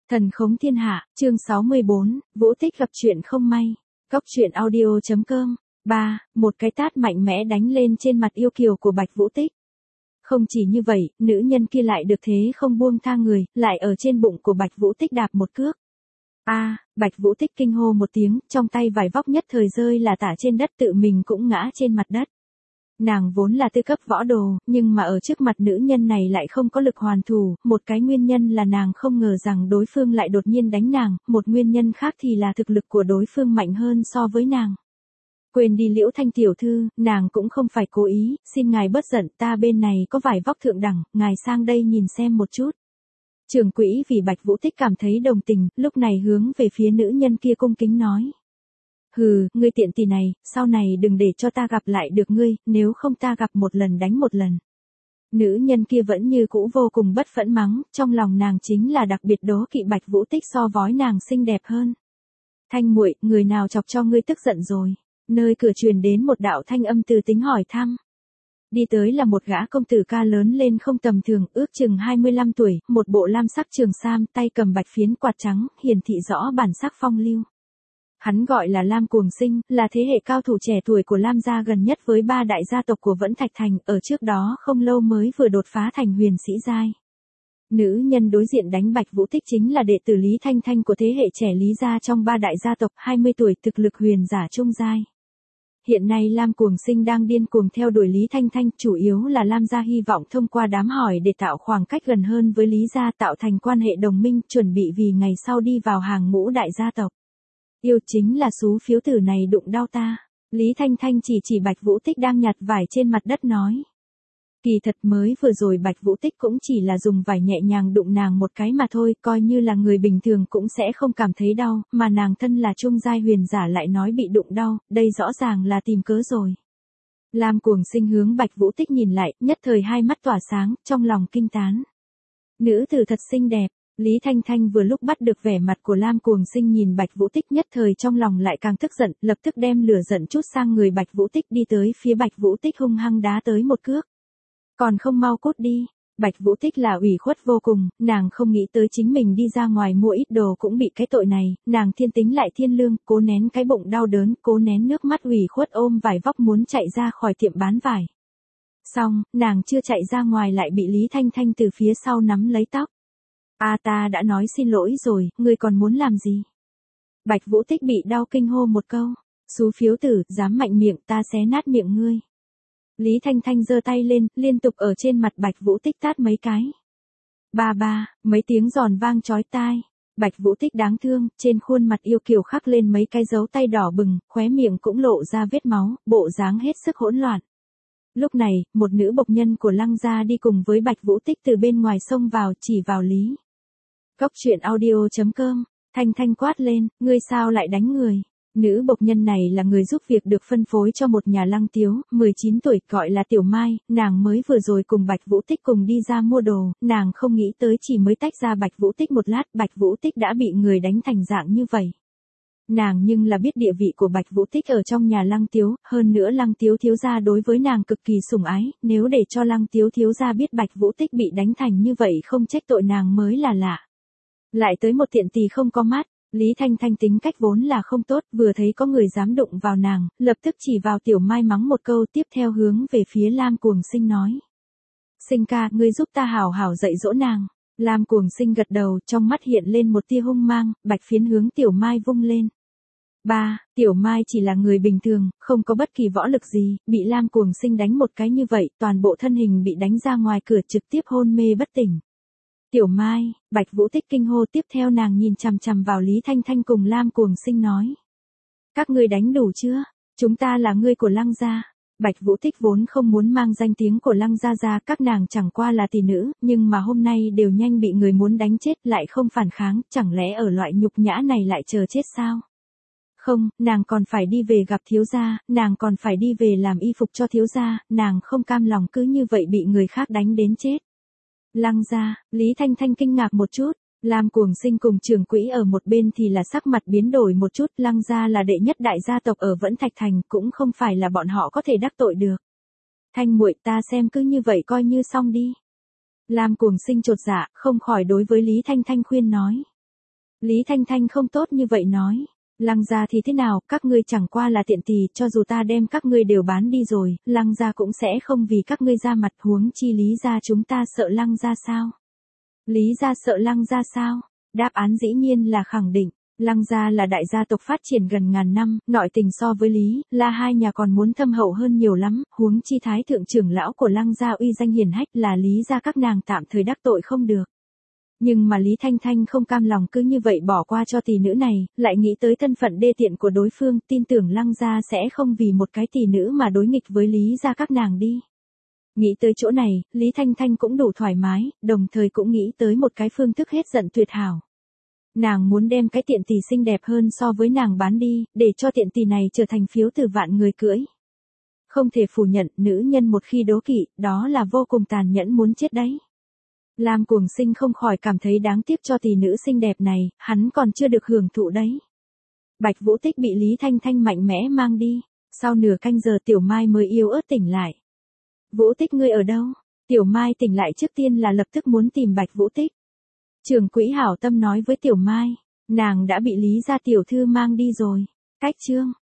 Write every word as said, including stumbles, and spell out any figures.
Thần khống thiên hạ, chương sáu mươi bốn, Vũ Tích gặp chuyện không may. Góc truyện audio chấm com. ba. Một cái tát mạnh mẽ đánh lên trên mặt yêu kiều của Bạch Vũ Tích. Không chỉ như vậy, nữ nhân kia lại được thế không buông tha người, lại ở trên bụng của Bạch Vũ Tích đạp một cước. A, à, Bạch Vũ Tích kinh hô một tiếng, trong tay vải vóc nhất thời rơi là tả trên đất, tự mình cũng ngã trên mặt đất. Nàng vốn là tư cấp võ đồ, nhưng mà ở trước mặt nữ nhân này lại không có lực hoàn thủ, một cái nguyên nhân là nàng không ngờ rằng đối phương lại đột nhiên đánh nàng, một nguyên nhân khác thì là thực lực của đối phương mạnh hơn so với nàng. Quên đi Liễu Thanh tiểu thư, nàng cũng không phải cố ý, xin ngài bớt giận, ta bên này có vải vóc thượng đẳng, ngài sang đây nhìn xem một chút. Trưởng quỹ vì Bạch Vũ Tích cảm thấy đồng tình, lúc này hướng về phía nữ nhân kia cung kính nói. Hừ, ngươi tiện tỳ này, sau này đừng để cho ta gặp lại được ngươi, nếu không ta gặp một lần đánh một lần. Nữ nhân kia vẫn như cũ vô cùng bất phẫn mắng, trong lòng nàng chính là đặc biệt đố kỵ Bạch Vũ Tích so với nàng xinh đẹp hơn. Thanh muội, người nào chọc cho ngươi tức giận rồi? Nơi cửa truyền đến một đạo thanh âm từ tính hỏi thăm. Đi tới là một gã công tử ca lớn lên không tầm thường, ước chừng hai mươi lăm tuổi, một bộ lam sắc trường sam, tay cầm bạch phiến quạt trắng, hiển thị rõ bản sắc phong lưu. Hắn gọi là Lam Cuồng Sinh, là thế hệ cao thủ trẻ tuổi của Lam gia gần nhất với ba đại gia tộc của Vẫn Thạch Thành, ở trước đó không lâu mới vừa đột phá thành huyền sĩ giai. Nữ nhân đối diện đánh Bạch Vũ Tích chính là đệ tử Lý Thanh Thanh của thế hệ trẻ Lý gia trong ba đại gia tộc, hai mươi tuổi, thực lực huyền giả trung giai. Hiện nay Lam Cuồng Sinh đang điên cuồng theo đuổi Lý Thanh Thanh, chủ yếu là Lam gia hy vọng thông qua đám hỏi để tạo khoảng cách gần hơn với Lý gia, tạo thành quan hệ đồng minh, chuẩn bị vì ngày sau đi vào hàng ngũ đại gia tộc. Yêu chính là số phiếu tử này đụng đau ta. Lý Thanh Thanh chỉ chỉ Bạch Vũ Tích đang nhặt vải trên mặt đất nói. Kỳ thật mới vừa rồi Bạch Vũ Tích cũng chỉ là dùng vải nhẹ nhàng đụng nàng một cái mà thôi, coi như là người bình thường cũng sẽ không cảm thấy đau, mà nàng thân là trung giai huyền giả lại nói bị đụng đau, đây rõ ràng là tìm cớ rồi. Lam Cuồng Sinh hướng Bạch Vũ Tích nhìn lại, nhất thời hai mắt tỏa sáng, trong lòng kinh tán. Nữ tử thật xinh đẹp. Lý Thanh Thanh vừa lúc bắt được vẻ mặt của Lam Cuồng Sinh nhìn Bạch Vũ Tích, nhất thời trong lòng lại càng tức giận, lập tức đem lửa giận chút sang người Bạch Vũ Tích, đi tới phía Bạch Vũ Tích hung hăng đá tới một cước. Còn không mau cút đi. Bạch Vũ Tích là ủy khuất vô cùng, nàng không nghĩ tới chính mình đi ra ngoài mua ít đồ cũng bị cái tội này, nàng thiên tính lại thiên lương, cố nén cái bụng đau đớn, cố nén nước mắt ủy khuất ôm vải vóc muốn chạy ra khỏi tiệm bán vải. Xong, nàng chưa chạy ra ngoài lại bị Lý Thanh Thanh từ phía sau nắm lấy tóc. A à, ta đã nói xin lỗi rồi, ngươi còn muốn làm gì? Bạch Vũ Tích bị đau kinh hô một câu. Xú phiếu tử, dám mạnh miệng, ta xé nát miệng ngươi. Lý Thanh Thanh giơ tay lên, liên tục ở trên mặt Bạch Vũ Tích tát mấy cái. Ba ba, mấy tiếng giòn vang chói tai. Bạch Vũ Tích đáng thương, trên khuôn mặt yêu kiều khắc lên mấy cái dấu tay đỏ bừng, khóe miệng cũng lộ ra vết máu, bộ dáng hết sức hỗn loạn. Lúc này, một nữ bộc nhân của Lăng gia đi cùng với Bạch Vũ Tích từ bên ngoài xông vào, chỉ vào Lý. Góc truyện audio chấm com. Thanh Thanh quát lên, ngươi sao lại đánh người? Nữ bộc nhân này là người giúp việc được phân phối cho một nhà Lăng Tiếu, mười chín tuổi, gọi là Tiểu Mai, nàng mới vừa rồi cùng Bạch Vũ Tích cùng đi ra mua đồ, nàng không nghĩ tới chỉ mới tách ra Bạch Vũ Tích một lát, Bạch Vũ Tích đã bị người đánh thành dạng như vậy. Nàng nhưng là biết địa vị của Bạch Vũ Tích ở trong nhà Lăng Tiếu, hơn nữa Lăng Tiếu thiếu gia đối với nàng cực kỳ sủng ái, nếu để cho Lăng Tiếu thiếu gia biết Bạch Vũ Tích bị đánh thành như vậy không trách tội nàng mới là lạ. Lại tới một tiện tỳ không có mắt, Lý Thanh Thanh tính cách vốn là không tốt, vừa thấy có người dám đụng vào nàng, lập tức chỉ vào Tiểu Mai mắng một câu, tiếp theo hướng về phía Lam Cuồng Sinh nói. Sinh ca, ngươi giúp ta hảo hảo dạy dỗ nàng. Lam Cuồng Sinh gật đầu, trong mắt hiện lên một tia hung mang, bạch phiến hướng Tiểu Mai vung lên. Ba, Tiểu Mai chỉ là người bình thường, không có bất kỳ võ lực gì, bị Lam Cuồng Sinh đánh một cái như vậy, toàn bộ thân hình bị đánh ra ngoài cửa, trực tiếp hôn mê bất tỉnh. Tiểu Mai, Bạch Vũ Tích kinh hô, tiếp theo nàng nhìn chằm chằm vào Lý Thanh Thanh cùng Lam Cuồng Sinh nói. Các ngươi đánh đủ chưa? Chúng ta là người của Lăng gia. Bạch Vũ Tích vốn không muốn mang danh tiếng của Lăng gia ra, các nàng chẳng qua là tỷ nữ, nhưng mà hôm nay đều nhanh bị người muốn đánh chết lại không phản kháng, chẳng lẽ ở loại nhục nhã này lại chờ chết sao? Không, nàng còn phải đi về gặp thiếu gia, nàng còn phải đi về làm y phục cho thiếu gia, nàng không cam lòng cứ như vậy bị người khác đánh đến chết. Lăng gia, Lý Thanh Thanh kinh ngạc một chút, Lam Cuồng Sinh cùng trưởng quỹ ở một bên thì là sắc mặt biến đổi một chút, Lăng gia là đệ nhất đại gia tộc ở Vẫn Thạch Thành, cũng không phải là bọn họ có thể đắc tội được. Thanh muội, ta xem cứ như vậy coi như xong đi. Lam Cuồng Sinh chột dạ, không khỏi đối với Lý Thanh Thanh khuyên nói. Lý Thanh Thanh không tốt như vậy nói. Lăng gia thì thế nào, các ngươi chẳng qua là tiện tỳ, cho dù ta đem các ngươi đều bán đi rồi, Lăng gia cũng sẽ không vì các ngươi ra mặt, huống chi Lý gia chúng ta sợ Lăng gia sao? Lý gia sợ Lăng gia sao? Đáp án dĩ nhiên là khẳng định. Lăng gia là đại gia tộc phát triển gần ngàn năm, nội tình so với Lý, La hai nhà còn muốn thâm hậu hơn nhiều lắm, huống chi thái thượng trưởng lão của Lăng gia uy danh hiển hách là Lý gia các nàng tạm thời đắc tội không được. Nhưng mà Lý Thanh Thanh không cam lòng cứ như vậy bỏ qua cho tỷ nữ này, lại nghĩ tới thân phận đê tiện của đối phương, tin tưởng Lăng gia sẽ không vì một cái tỷ nữ mà đối nghịch với Lý gia các nàng đi. Nghĩ tới chỗ này, Lý Thanh Thanh cũng đủ thoải mái, đồng thời cũng nghĩ tới một cái phương thức hết giận tuyệt hảo. Nàng muốn đem cái tiện tỷ xinh đẹp hơn so với nàng bán đi, để cho tiện tỷ này trở thành phiếu từ vạn người cưỡi. Không thể phủ nhận, nữ nhân một khi đố kỵ, đó là vô cùng tàn nhẫn muốn chết đấy. Lam Cuồng Sinh không khỏi cảm thấy đáng tiếc cho tỷ nữ xinh đẹp này, hắn còn chưa được hưởng thụ đấy. Bạch Vũ Tích bị Lý Thanh Thanh mạnh mẽ mang đi, sau nửa canh giờ Tiểu Mai mới yếu ớt tỉnh lại. Vũ Tích ngươi ở đâu? Tiểu Mai tỉnh lại trước tiên là lập tức muốn tìm Bạch Vũ Tích. Trưởng quỹ hảo tâm nói với Tiểu Mai, nàng đã bị Lý gia tiểu thư mang đi rồi. Cách chương